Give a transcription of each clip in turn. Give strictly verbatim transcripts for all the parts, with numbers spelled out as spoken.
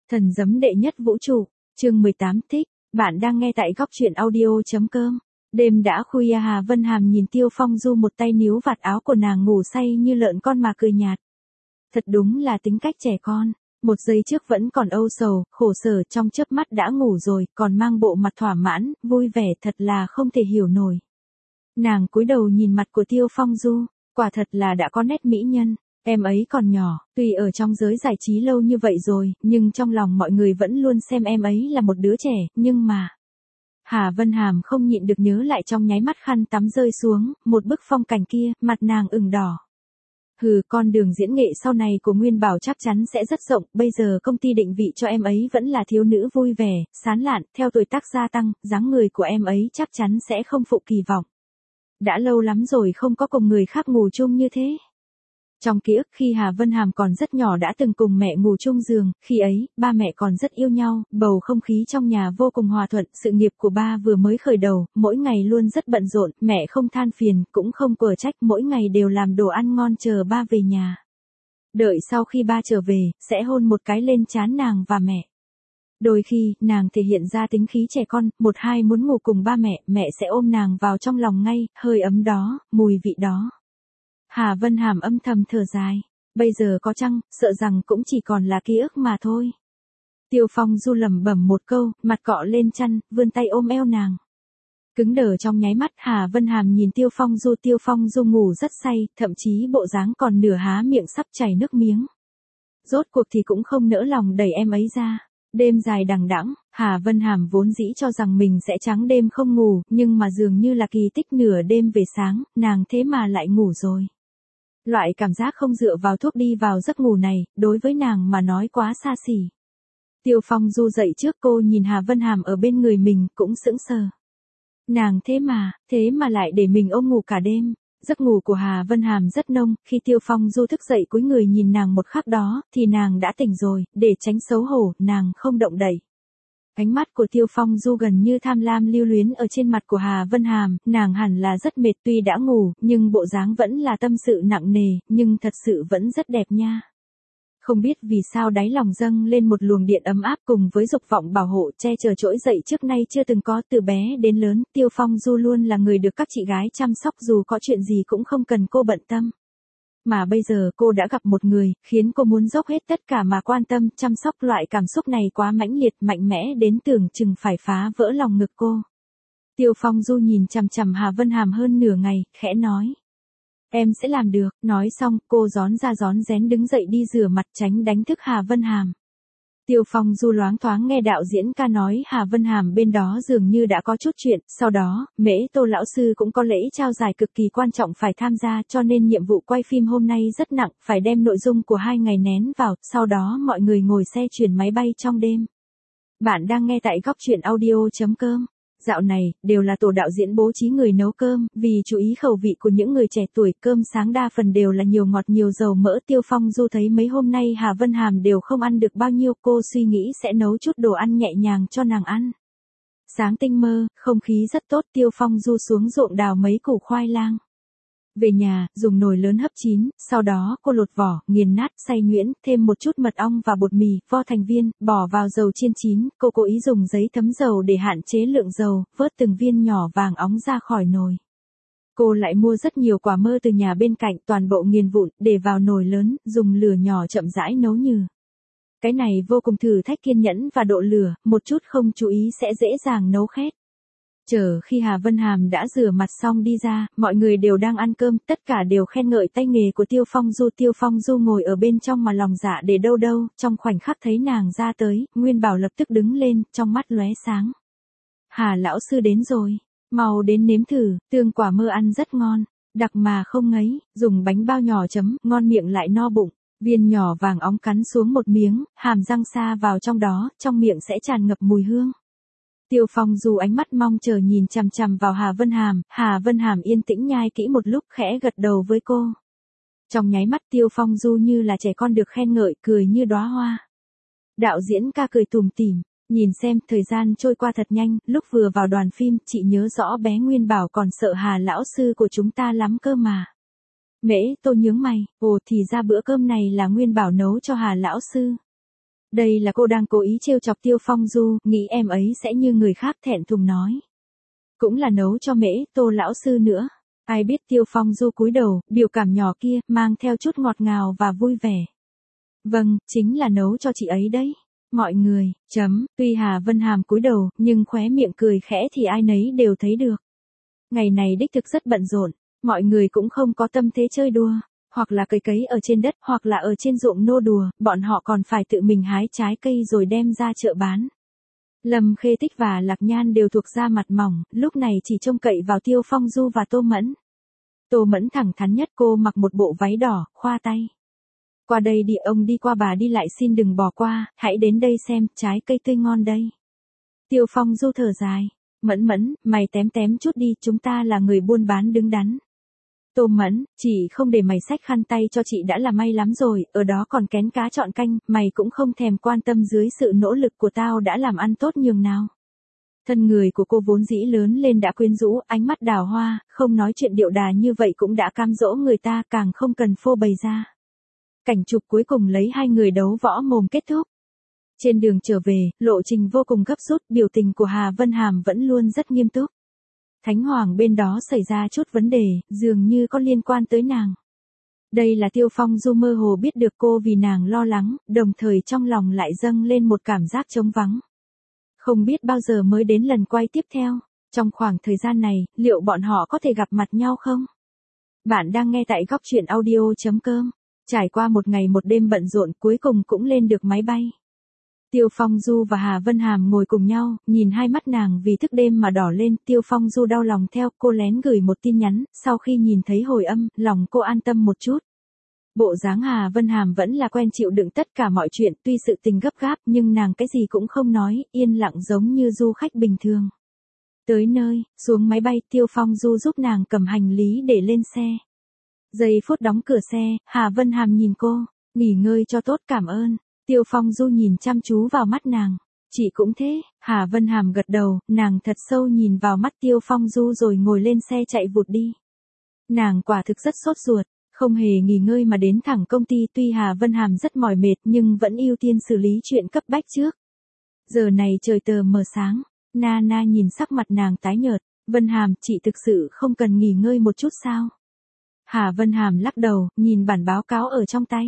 Thần giấm đệ nhất vũ trụ, chương mười tám thích, bạn đang nghe tại góc truyện audio.com. Đêm đã khuya Hà Vân Hàm nhìn Tiêu Phong Du một tay níu vạt áo của nàng ngủ say như lợn con mà cười nhạt. Thật đúng là tính cách trẻ con, một giây trước vẫn còn âu sầu, khổ sở trong chớp mắt đã ngủ rồi, còn mang bộ mặt thỏa mãn, vui vẻ thật là không thể hiểu nổi. Nàng cúi đầu nhìn mặt của Tiêu Phong Du, quả thật là đã có nét mỹ nhân. Em ấy còn nhỏ, tuy ở trong giới giải trí lâu như vậy rồi, nhưng trong lòng mọi người vẫn luôn xem em ấy là một đứa trẻ, nhưng mà... Hà Vân Hàm không nhịn được nhớ lại trong nháy mắt khăn tắm rơi xuống, một bức phong cảnh kia, mặt nàng ửng đỏ. Hừ, con đường diễn nghệ sau này của Nguyên Bảo chắc chắn sẽ rất rộng, bây giờ công ty định vị cho em ấy vẫn là thiếu nữ vui vẻ, sán lạn, theo tuổi tác gia tăng, dáng người của em ấy chắc chắn sẽ không phụ kỳ vọng. Đã lâu lắm rồi không có cùng người khác ngủ chung như thế. Trong ký ức khi Hà Vân Hàm còn rất nhỏ đã từng cùng mẹ ngủ chung giường, khi ấy, ba mẹ còn rất yêu nhau, bầu không khí trong nhà vô cùng hòa thuận, sự nghiệp của ba vừa mới khởi đầu, mỗi ngày luôn rất bận rộn, mẹ không than phiền, cũng không quở trách, mỗi ngày đều làm đồ ăn ngon chờ ba về nhà. Đợi sau khi ba trở về, sẽ hôn một cái lên trán nàng và mẹ. Đôi khi, nàng thể hiện ra tính khí trẻ con, một hai muốn ngủ cùng ba mẹ, mẹ sẽ ôm nàng vào trong lòng ngay, hơi ấm đó, mùi vị đó. Hà Vân Hàm âm thầm thở dài, bây giờ có chăng, sợ rằng cũng chỉ còn là ký ức mà thôi. Tiêu Phong Du lẩm bẩm một câu, mặt cọ lên chăn, vươn tay ôm eo nàng. Cứng đờ trong nháy mắt, Hà Vân Hàm nhìn Tiêu Phong Du, Tiêu Phong Du ngủ rất say, thậm chí bộ dáng còn nửa há miệng sắp chảy nước miếng. Rốt cuộc thì cũng không nỡ lòng đẩy em ấy ra. Đêm dài đằng đẵng, Hà Vân Hàm vốn dĩ cho rằng mình sẽ trắng đêm không ngủ, nhưng mà dường như là kỳ tích nửa đêm về sáng, nàng thế mà lại ngủ rồi. Loại cảm giác không dựa vào thuốc đi vào giấc ngủ này, đối với nàng mà nói quá xa xỉ. Tiêu Phong Du dậy trước cô nhìn Hà Vân Hàm ở bên người mình, cũng sững sờ. Nàng thế mà, thế mà lại để mình ôm ngủ cả đêm. Giấc ngủ của Hà Vân Hàm rất nông, khi Tiêu Phong Du thức dậy cúi người nhìn nàng một khắc đó, thì nàng đã tỉnh rồi, để tránh xấu hổ, nàng không động đậy. Ánh mắt của Tiêu Phong Du gần như tham lam lưu luyến ở trên mặt của Hà Vân Hàm, nàng hẳn là rất mệt tuy đã ngủ, nhưng bộ dáng vẫn là tâm sự nặng nề, nhưng thật sự vẫn rất đẹp nha. Không biết vì sao đáy lòng dâng lên một luồng điện ấm áp cùng với dục vọng bảo hộ che chở trỗi dậy trước nay chưa từng có, từ bé đến lớn, Tiêu Phong Du luôn là người được các chị gái chăm sóc dù có chuyện gì cũng không cần cô bận tâm. Mà bây giờ cô đã gặp một người, khiến cô muốn dốc hết tất cả mà quan tâm, chăm sóc, loại cảm xúc này quá mãnh liệt, mạnh mẽ đến tưởng chừng phải phá vỡ lòng ngực cô. Tiêu Phong Du nhìn chằm chằm Hà Vân Hàm hơn nửa ngày, khẽ nói. Em sẽ làm được, nói xong, cô rón ra rón rén đứng dậy đi rửa mặt tránh đánh thức Hà Vân Hàm. Tiêu Phong Du loáng thoáng nghe đạo diễn ca nói Hà Vân Hàm bên đó dường như đã có chút chuyện, sau đó, Mễ Tô lão sư cũng có lễ trao giải cực kỳ quan trọng phải tham gia, cho nên nhiệm vụ quay phim hôm nay rất nặng, phải đem nội dung của hai ngày nén vào, sau đó mọi người ngồi xe chuyển máy bay trong đêm. Bạn đang nghe tại góc truyện audio.com. Dạo này, đều là tổ đạo diễn bố trí người nấu cơm, vì chú ý khẩu vị của những người trẻ tuổi, cơm sáng đa phần đều là nhiều ngọt nhiều dầu mỡ. Tiêu Phong Du thấy mấy hôm nay Hà Vân Hàm đều không ăn được bao nhiêu, cô suy nghĩ sẽ nấu chút đồ ăn nhẹ nhàng cho nàng ăn. Sáng tinh mơ, không khí rất tốt, Tiêu Phong Du xuống ruộng đào mấy củ khoai lang. Về nhà, dùng nồi lớn hấp chín, sau đó cô lột vỏ, nghiền nát, xay nhuyễn, thêm một chút mật ong và bột mì, vo thành viên, bỏ vào dầu chiên chín, cô cố ý dùng giấy thấm dầu để hạn chế lượng dầu, vớt từng viên nhỏ vàng óng ra khỏi nồi. Cô lại mua rất nhiều quả mơ từ nhà bên cạnh, toàn bộ nghiền vụn, để vào nồi lớn, dùng lửa nhỏ chậm rãi nấu nhừ. Cái này vô cùng thử thách kiên nhẫn và độ lửa, một chút không chú ý sẽ dễ dàng nấu khét. Chờ khi Hà Vân Hàm đã rửa mặt xong đi ra, mọi người đều đang ăn cơm, tất cả đều khen ngợi tay nghề của Tiêu Phong Du. Tiêu Phong Du ngồi ở bên trong mà lòng dạ để đâu đâu, trong khoảnh khắc thấy nàng ra tới, Nguyên Bảo lập tức đứng lên, trong mắt lóe sáng. Hà lão sư đến rồi, mau đến nếm thử, tương quả mơ ăn rất ngon, đặc mà không ngấy, dùng bánh bao nhỏ chấm, ngon miệng lại no bụng. Viên nhỏ vàng óng cắn xuống một miếng, hàm răng xa vào trong đó, trong miệng sẽ tràn ngập mùi hương. Tiêu Phong Du ánh mắt mong chờ nhìn chằm chằm vào Hà Vân Hàm, Hà Vân Hàm yên tĩnh nhai kỹ một lúc khẽ gật đầu với cô. Trong nháy mắt Tiêu Phong Du như là trẻ con được khen ngợi, cười như đóa hoa. Đạo diễn ca cười tủm tỉm, nhìn xem, thời gian trôi qua thật nhanh, lúc vừa vào đoàn phim, chị nhớ rõ bé Nguyên Bảo còn sợ Hà lão sư của chúng ta lắm cơ mà. Mễ Tô nhướng mày, ồ thì ra bữa cơm này là Nguyên Bảo nấu cho Hà lão sư. Đây là cô đang cố ý trêu chọc Tiêu Phong Du, nghĩ em ấy sẽ như người khác thẹn thùng nói. Cũng là nấu cho Mễ, Tô lão sư nữa. Ai biết Tiêu Phong Du cúi đầu, biểu cảm nhỏ kia, mang theo chút ngọt ngào và vui vẻ. Vâng, chính là nấu cho chị ấy đấy. Mọi người, chấm, tuy Hà Vân Hàm cúi đầu, nhưng khóe miệng cười khẽ thì ai nấy đều thấy được. Ngày này đích thực rất bận rộn, mọi người cũng không có tâm thế chơi đùa, hoặc là cấy cấy ở trên đất, hoặc là ở trên ruộng nô đùa, bọn họ còn phải tự mình hái trái cây rồi đem ra chợ bán. Lâm Khê Tích và Lạc Nhan đều thuộc da mặt mỏng, lúc này chỉ trông cậy vào Tiêu Phong Du và Tô Mẫn. Tô Mẫn thẳng thắn nhất, cô mặc một bộ váy đỏ, khoa tay. Qua đây đi, ông đi qua bà đi lại, xin đừng bỏ qua, hãy đến đây xem, trái cây tươi ngon đây. Tiêu Phong Du thở dài. Mẫn Mẫn, mày tém tém chút đi, chúng ta là người buôn bán đứng đắn. Tô Mẫn, chỉ không để mày xách khăn tay cho chị đã là may lắm rồi, ở đó còn kén cá chọn canh, mày cũng không thèm quan tâm dưới sự nỗ lực của tao đã làm ăn tốt nhường nào. Thân người của cô vốn dĩ lớn lên đã quyến rũ, ánh mắt đào hoa, không nói chuyện điệu đà như vậy cũng đã cám dỗ người ta, càng không cần phô bày ra. Cảnh chụp cuối cùng lấy hai người đấu võ mồm kết thúc. Trên đường trở về, lộ trình vô cùng gấp rút, biểu tình của Hà Vân Hàm vẫn luôn rất nghiêm túc. Thánh Hoàng bên đó xảy ra chút vấn đề, dường như có liên quan tới nàng. Đây là Tiêu Phong Du mơ hồ biết được cô vì nàng lo lắng, đồng thời trong lòng lại dâng lên một cảm giác trống vắng. Không biết bao giờ mới đến lần quay tiếp theo, trong khoảng thời gian này, liệu bọn họ có thể gặp mặt nhau không? Bạn đang nghe tại góc truyện audio.com. Trải qua một ngày một đêm bận rộn, cuối cùng cũng lên được máy bay. Tiêu Phong Du và Hà Vân Hàm ngồi cùng nhau, nhìn hai mắt nàng vì thức đêm mà đỏ lên, Tiêu Phong Du đau lòng theo, cô lén gửi một tin nhắn, sau khi nhìn thấy hồi âm, lòng cô an tâm một chút. Bộ dáng Hà Vân Hàm vẫn là quen chịu đựng tất cả mọi chuyện, tuy sự tình gấp gáp nhưng nàng cái gì cũng không nói, yên lặng giống như du khách bình thường. Tới nơi, xuống máy bay, Tiêu Phong Du giúp nàng cầm hành lý để lên xe. Giây phút đóng cửa xe, Hà Vân Hàm nhìn cô, nghỉ ngơi cho tốt, cảm ơn. Tiêu Phong Du nhìn chăm chú vào mắt nàng. Chị cũng thế, Hà Vân Hàm gật đầu, nàng thật sâu nhìn vào mắt Tiêu Phong Du rồi ngồi lên xe chạy vụt đi. Nàng quả thực rất sốt ruột, không hề nghỉ ngơi mà đến thẳng công ty, tuy Hà Vân Hàm rất mỏi mệt nhưng vẫn ưu tiên xử lý chuyện cấp bách trước. Giờ này trời tờ mờ sáng, Na Na nhìn sắc mặt nàng tái nhợt, Vân Hàm, chị thực sự không cần nghỉ ngơi một chút sao? Hà Vân Hàm lắc đầu, nhìn bản báo cáo ở trong tay.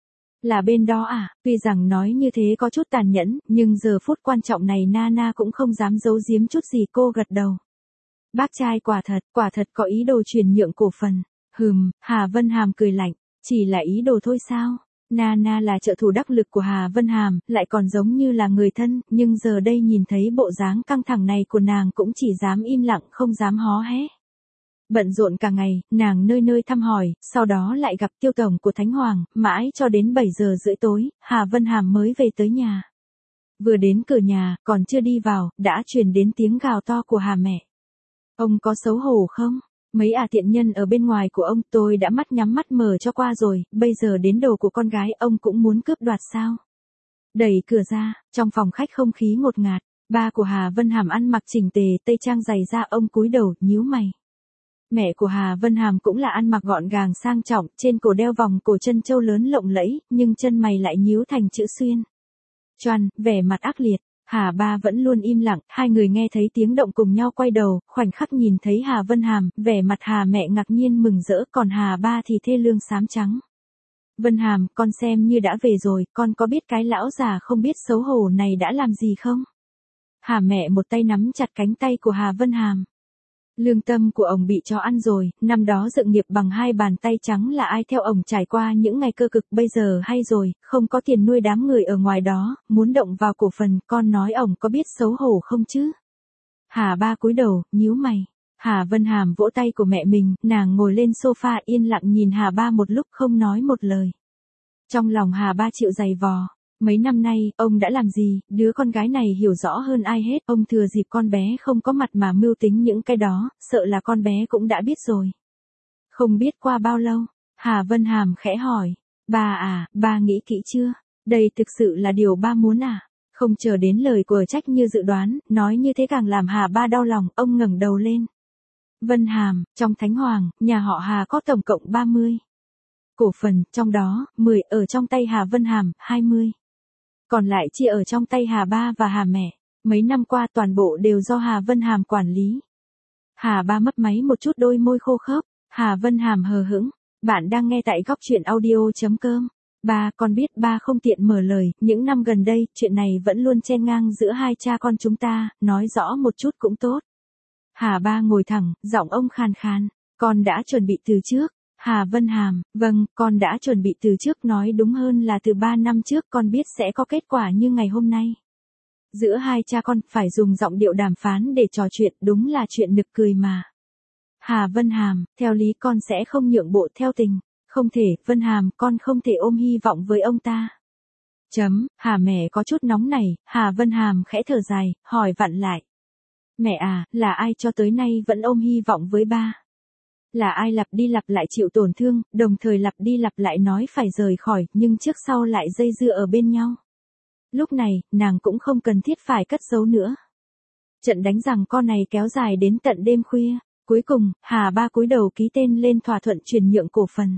Là bên đó à, tuy rằng nói như thế có chút tàn nhẫn, nhưng giờ phút quan trọng này Nana cũng không dám giấu giếm chút gì, cô gật đầu. Bác trai quả thật, quả thật có ý đồ chuyển nhượng cổ phần. Hừm, Hà Vân Hàm cười lạnh, chỉ là ý đồ thôi sao? Nana là trợ thủ đắc lực của Hà Vân Hàm, lại còn giống như là người thân, nhưng giờ đây nhìn thấy bộ dáng căng thẳng này của nàng cũng chỉ dám im lặng không dám hó hé. Bận rộn cả ngày, nàng nơi nơi thăm hỏi, sau đó lại gặp Tiêu tổng của Thánh Hoàng, mãi cho đến bảy giờ rưỡi tối, Hà Vân Hàm mới về tới nhà. Vừa đến cửa nhà, còn chưa đi vào, đã truyền đến tiếng gào to của Hà mẹ. Ông có xấu hổ không? Mấy ả tiện nhân ở bên ngoài của ông, tôi đã mắt nhắm mắt mở cho qua rồi, bây giờ đến đồ của con gái ông cũng muốn cướp đoạt sao? Đẩy cửa ra, trong phòng khách không khí ngột ngạt, ba của Hà Vân Hàm ăn mặc chỉnh tề, tây trang dày da, ông cúi đầu, nhíu mày. Mẹ của Hà Vân Hàm cũng là ăn mặc gọn gàng sang trọng, trên cổ đeo vòng cổ chân châu lớn lộng lẫy, nhưng chân mày lại nhíu thành chữ xuyên. Choăn, vẻ mặt ác liệt, Hà ba vẫn luôn im lặng, hai người nghe thấy tiếng động cùng nhau quay đầu, khoảnh khắc nhìn thấy Hà Vân Hàm, vẻ mặt Hà mẹ ngạc nhiên mừng rỡ, còn Hà ba thì thê lương xám trắng. Vân Hàm, con xem như đã về rồi, con có biết cái lão già không biết xấu hổ này đã làm gì không? Hà mẹ một tay nắm chặt cánh tay của Hà Vân Hàm. Lương tâm của ông bị cho ăn rồi, năm đó dựng nghiệp bằng hai bàn tay trắng là ai theo ông trải qua những ngày cơ cực, bây giờ hay rồi, không có tiền nuôi đám người ở ngoài đó, muốn động vào cổ phần, con nói ông có biết xấu hổ không chứ? Hà ba cúi đầu, nhíu mày. Hà Vân Hàm vỗ tay của mẹ mình, nàng ngồi lên sofa yên lặng nhìn Hà ba một lúc không nói một lời. Trong lòng Hà ba chịu giày vò. Mấy năm nay, ông đã làm gì, đứa con gái này hiểu rõ hơn ai hết, ông thừa dịp con bé không có mặt mà mưu tính những cái đó, sợ là con bé cũng đã biết rồi. Không biết qua bao lâu, Hà Vân Hàm khẽ hỏi, ba à, ba nghĩ kỹ chưa, đây thực sự là điều ba muốn à? Không chờ đến lời của trách như dự đoán, nói như thế càng làm Hà ba đau lòng, ông ngẩng đầu lên. Vân Hàm, trong Thánh Hoàng, nhà họ Hà có tổng cộng ba mươi cổ phần, trong đó, mười ở trong tay Hà Vân Hàm, hai mươi. còn lại chia ở trong tay Hà ba và Hà mẹ. Mấy năm qua toàn bộ đều do Hà Vân Hàm quản lý. Hà ba mấp máy một chút đôi môi khô khốc. Hà Vân Hàm hờ hững. Bạn đang nghe tại góc truyện audio.com. Ba, con biết ba không tiện mở lời, những năm gần đây, chuyện này vẫn luôn chen ngang giữa hai cha con chúng ta, nói rõ một chút cũng tốt. Hà ba ngồi thẳng, giọng ông khàn khàn. Con đã chuẩn bị từ trước. Hà Vân Hàm, vâng, con đã chuẩn bị từ trước, nói đúng hơn là từ ba năm trước con biết sẽ có kết quả như ngày hôm nay. Giữa hai cha con phải dùng giọng điệu đàm phán để trò chuyện, đúng là chuyện nực cười mà. Hà Vân Hàm, theo lý con sẽ không nhượng bộ theo tình. Không thể, Vân Hàm, con không thể ôm hy vọng với ông ta. Chấm, Hà mẹ có chút nóng nảy, Hà Vân Hàm khẽ thở dài, hỏi vặn lại. Mẹ à, là ai cho tới nay vẫn ôm hy vọng với ba? Là ai lặp đi lặp lại chịu tổn thương, đồng thời lặp đi lặp lại nói phải rời khỏi, nhưng trước sau lại dây dưa ở bên nhau? Lúc này, nàng cũng không cần thiết phải cất giấu nữa. Trận đánh giằng co này kéo dài đến tận đêm khuya. Cuối cùng, Hà ba cúi đầu ký tên lên thỏa thuận chuyển nhượng cổ phần.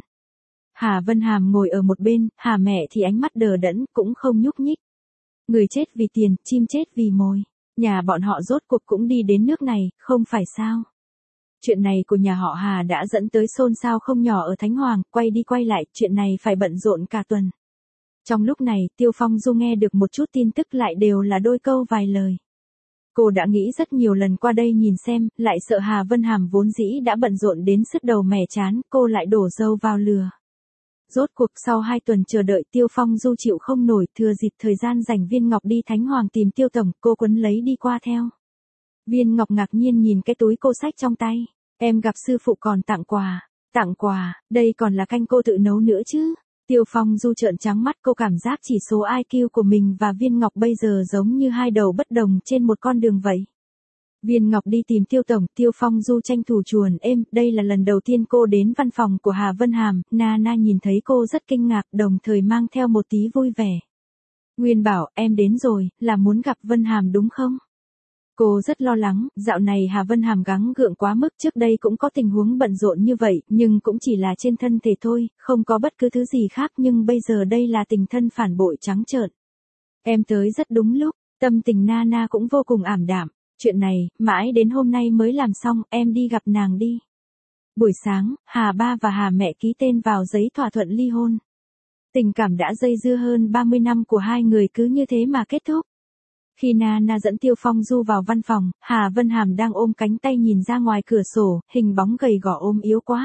Hà Vân Hàm ngồi ở một bên, Hà mẹ thì ánh mắt đờ đẫn, cũng không nhúc nhích. Người chết vì tiền, chim chết vì mồi. Nhà bọn họ rốt cuộc cũng đi đến nước này, không phải sao? Chuyện này của nhà họ Hà đã dẫn tới xôn xao không nhỏ ở Thánh Hoàng, quay đi quay lại, chuyện này phải bận rộn cả tuần. Trong lúc này, Tiêu Phong Du nghe được một chút tin tức lại đều là đôi câu vài lời. Cô đã nghĩ rất nhiều lần qua đây nhìn xem, lại sợ Hà Vân Hàm vốn dĩ đã bận rộn đến sứt đầu mẻ chán, cô lại đổ dâu vào lừa. Rốt cuộc sau hai tuần chờ đợi Tiêu Phong Du chịu không nổi, thừa dịp thời gian rảnh Viên Ngọc đi Thánh Hoàng tìm Tiêu Tổng, cô quấn lấy đi qua theo. Viên Ngọc ngạc nhiên nhìn cái túi cô xách trong tay. Em gặp sư phụ còn tặng quà. Tặng quà, đây còn là canh cô tự nấu nữa chứ. Tiêu Phong Du trợn trắng mắt, cô cảm giác chỉ số i kiu của mình và Viên Ngọc bây giờ giống như hai đầu bất đồng trên một con đường vậy. Viên Ngọc đi tìm Tiêu Tổng, Tiêu Phong Du tranh thủ chuồn êm, đây là lần đầu tiên cô đến văn phòng của Hà Vân Hàm, Nana nhìn thấy cô rất kinh ngạc, đồng thời mang theo một tí vui vẻ. Nguyên bảo, em đến rồi, là muốn gặp Vân Hàm đúng không? Cô rất lo lắng, dạo này Hà Vân Hàm gắng gượng quá mức, trước đây cũng có tình huống bận rộn như vậy, nhưng cũng chỉ là trên thân thể thôi, không có bất cứ thứ gì khác, nhưng bây giờ đây là tình thân phản bội trắng trợn. Em tới rất đúng lúc, tâm tình Nana cũng vô cùng ảm đạm, chuyện này, mãi đến hôm nay mới làm xong, em đi gặp nàng đi. Buổi sáng, Hà ba và Hà mẹ ký tên vào giấy thỏa thuận ly hôn. Tình cảm đã dây dưa hơn ba mươi năm của hai người cứ như thế mà kết thúc. Khi Nana dẫn Tiêu Phong Du vào văn phòng, Hà Vân Hàm đang ôm cánh tay nhìn ra ngoài cửa sổ, hình bóng gầy gò ôm yếu quá.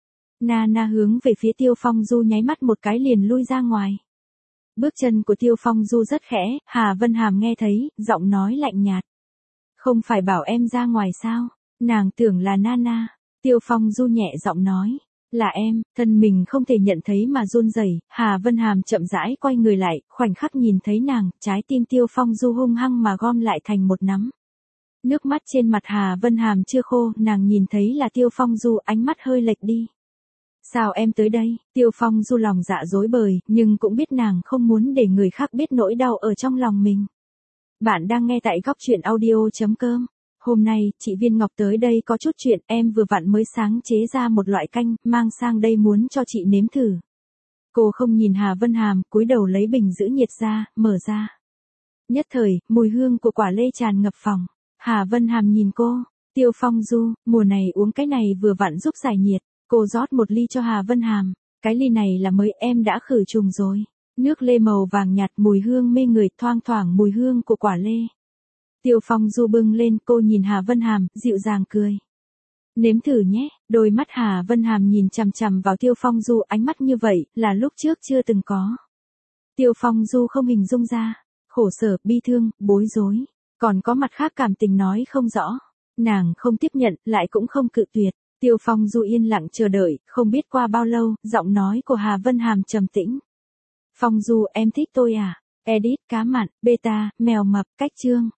Nana hướng về phía Tiêu Phong Du nháy mắt một cái liền lui ra ngoài. Bước chân của Tiêu Phong Du rất khẽ, Hà Vân Hàm nghe thấy, giọng nói lạnh nhạt. Không phải bảo em ra ngoài sao? Nàng tưởng là Nana. Tiêu Phong Du nhẹ giọng nói. Là em, thân mình không thể nhận thấy mà run rẩy. Hà Vân Hàm chậm rãi quay người lại, khoảnh khắc nhìn thấy nàng, trái tim Tiêu Phong Du hung hăng mà gom lại thành một nắm. Nước mắt trên mặt Hà Vân Hàm chưa khô, nàng nhìn thấy là Tiêu Phong Du, ánh mắt hơi lệch đi. Sao em tới đây? Tiêu Phong Du lòng dạ rối bời, nhưng cũng biết nàng không muốn để người khác biết nỗi đau ở trong lòng mình. Bạn đang nghe tại góc truyện audio.com. Hôm nay, chị Viên Ngọc tới đây có chút chuyện, em vừa vặn mới sáng chế ra một loại canh, mang sang đây muốn cho chị nếm thử. Cô không nhìn Hà Vân Hàm, cúi đầu lấy bình giữ nhiệt ra, mở ra. Nhất thời, mùi hương của quả lê tràn ngập phòng. Hà Vân Hàm nhìn cô, Tiêu Phong Du, mùa này uống cái này vừa vặn giúp giải nhiệt. Cô rót một ly cho Hà Vân Hàm, cái ly này là mới, em đã khử trùng rồi. Nước lê màu vàng nhạt, mùi hương mê người, thoang thoảng mùi hương của quả lê. Tiêu Phong Du bưng lên, cô nhìn Hà Vân Hàm, dịu dàng cười. Nếm thử nhé, đôi mắt Hà Vân Hàm nhìn chằm chằm vào Tiêu Phong Du, ánh mắt như vậy, là lúc trước chưa từng có. Tiêu Phong Du không hình dung ra, khổ sở, bi thương, bối rối, còn có mặt khác cảm tình nói không rõ. Nàng không tiếp nhận, lại cũng không cự tuyệt. Tiêu Phong Du yên lặng chờ đợi, không biết qua bao lâu, giọng nói của Hà Vân Hàm trầm tĩnh. Phong Du, em thích tôi à? Edit, cá mặn, beta, mèo mập, cách chương.